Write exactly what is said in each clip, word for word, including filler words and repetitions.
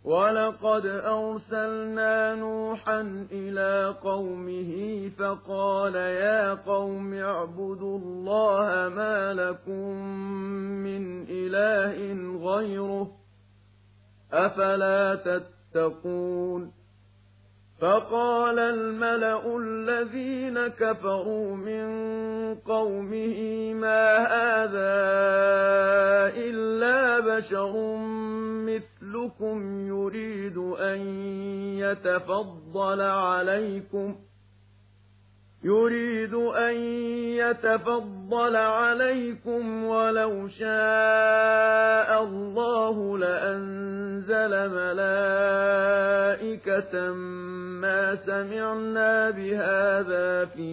وَلَقَدْ أَرْسَلْنَا نُوحًا إِلَىٰ قَوْمِهِ فَقَالَ يَا قَوْمِ اعْبُدُوا اللَّهَ مَا لَكُم مِّنْ إِلَٰهٍ غَيْرُهُ أَفَلَا تَتَّقُونَ فَقَالَ الْمَلَأُ الَّذِينَ كَفَرُوا مِن قَوْمِهِ مَا هَٰذَا إِلَّا بَشَرٌ مِّثْلُكُمْ يُرِيدُ أَن يَتَفَضَّلَ عَلَيْكُمْ يُرِيدُ أَن يَتَفَضَّلَ عَلَيْكُمْ وَلَوْ شَاءَ اللَّهُ لَأَنزَلَ مَلَائِكَةً مَّا سَمِعْنَا بِهَٰذَا فِي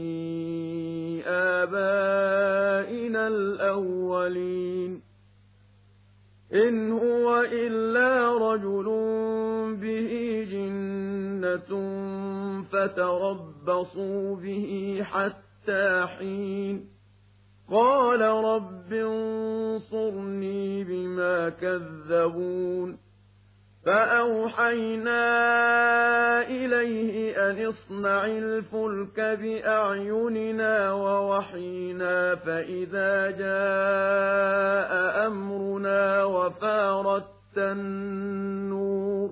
آبَائِنَا الْأَوَّلِينَ إِنْ هُوَ إِلَّا رَجُلٌ بِهِ جِنَّةٌ فَتَرَبَّصُوا بِهِ حَتَّىٰ حِينٍ قَالَ رَبِّ انصُرْنِي بِمَا كَذَّبُونِ فَأَوْحَيْنَا إِلَيْهِ أَنِ اصْنَعِ الْفُلْكَ بِأَعْيُنِنَا وَوَحْيِنَا فَإِذَا جَاءَ أَمْرُنَا وَفَارَتِ النُّورُ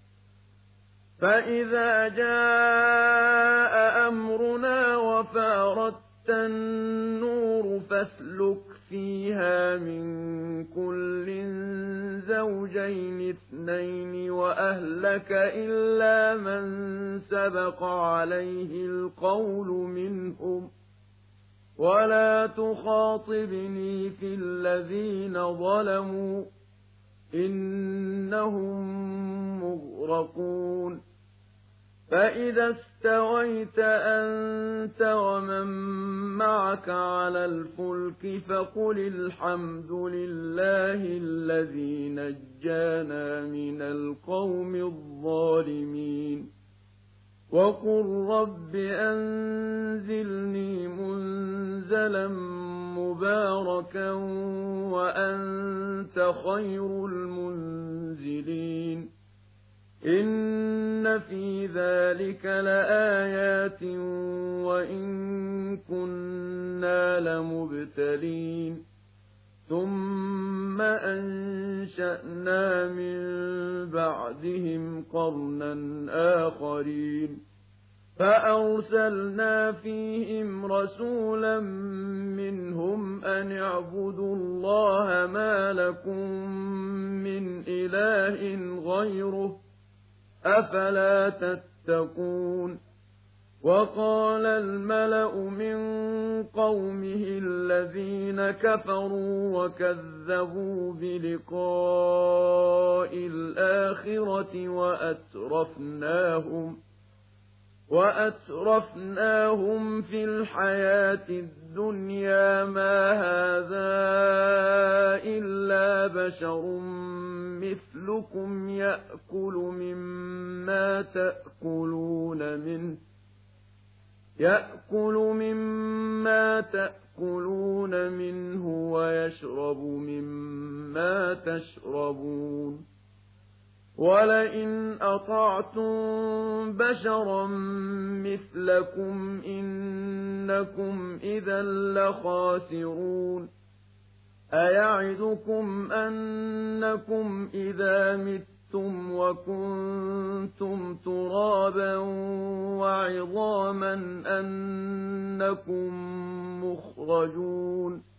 فَإِذَا جَاءَ أَمْرُنَا وَفَارَتِ النُّورُ فَاسْلُكْ فِيهَا مِن كُلٍّ زَوْجَيْنِ اثْنَيْنِ وَأَهْلَكَ إِلَّا مَن سَبَقَ عَلَيْهِ الْقَوْلُ مِنْهُمْ وَلَا تُخَاطِبْنِي فِي الَّذِينَ ظَلَمُوا إِنَّهُم مُّغْرَقُونَ فَإِذَا اسْتَوَيْتَ أَنتَ وَمَن مَّعَكَ عَلَى الْفُلْكِ فَقُلِ الْحَمْدُ لِلَّهِ الَّذِي نَجَّانَا مِنَ الْقَوْمِ الظَّالِمِينَ وَقُل رَّبِّ أَنزِلْنِي مُنزَلًا مُّبَارَكًا وَأَنتَ خَيْرُ الْمُنزِلِينَ إِنَّ فِي ذَلِكَ لَآيَاتٍ وَإِن كُنَّا لَمُبْتَلِينَ ثُمَّ أَنشَأْنَا مِن بَعْدِهِمْ قَرْنًا آخَرِينَ فَأَرْسَلْنَا فِيهِمْ رَسُولًا مِّنْهُمْ أَنِ اعْبُدُوا اللَّهَ مَا لَكُم مِّنْ إِلَٰهٍ غَيْرُهُ أَفَلَا تَتَّقُونَ وَقَالَ الْمَلَأُ مِن قَوْمِهِ الَّذِينَ كَفَرُوا وَكَذَّبُوا بِلِقَاءِ الْآخِرَةِ وَأَتْرَفْنَاهُمْ وَأَتْرَفْنَاهُمْ فِي الْحَيَاةِ الدُّنْيَا مَا هَٰذَا إِلَّا بَشَرٌ مِّثْلُكُمْ يَأْكُلُ مِمَّا تَأْكُلُونَ مِنْهُ يَأْكُلُ مِمَّا تَأْكُلُونَ مِنْهُ وَيَشْرَبُ مِمَّا تَشْرَبُونَ وَلَئِنْ أَطَعْتُم بَشَرًا مِّثْلَكُمْ إِنَّكُمْ إِذًا لَّخَاسِرُونَ أَيَعِدُكُمْ أَنَّكُمْ إِذَا مِتُّمْ وَكُنتُمْ تُرَابًا وَعِظَامًا أَنَّكُم مُّخْرَجُونَ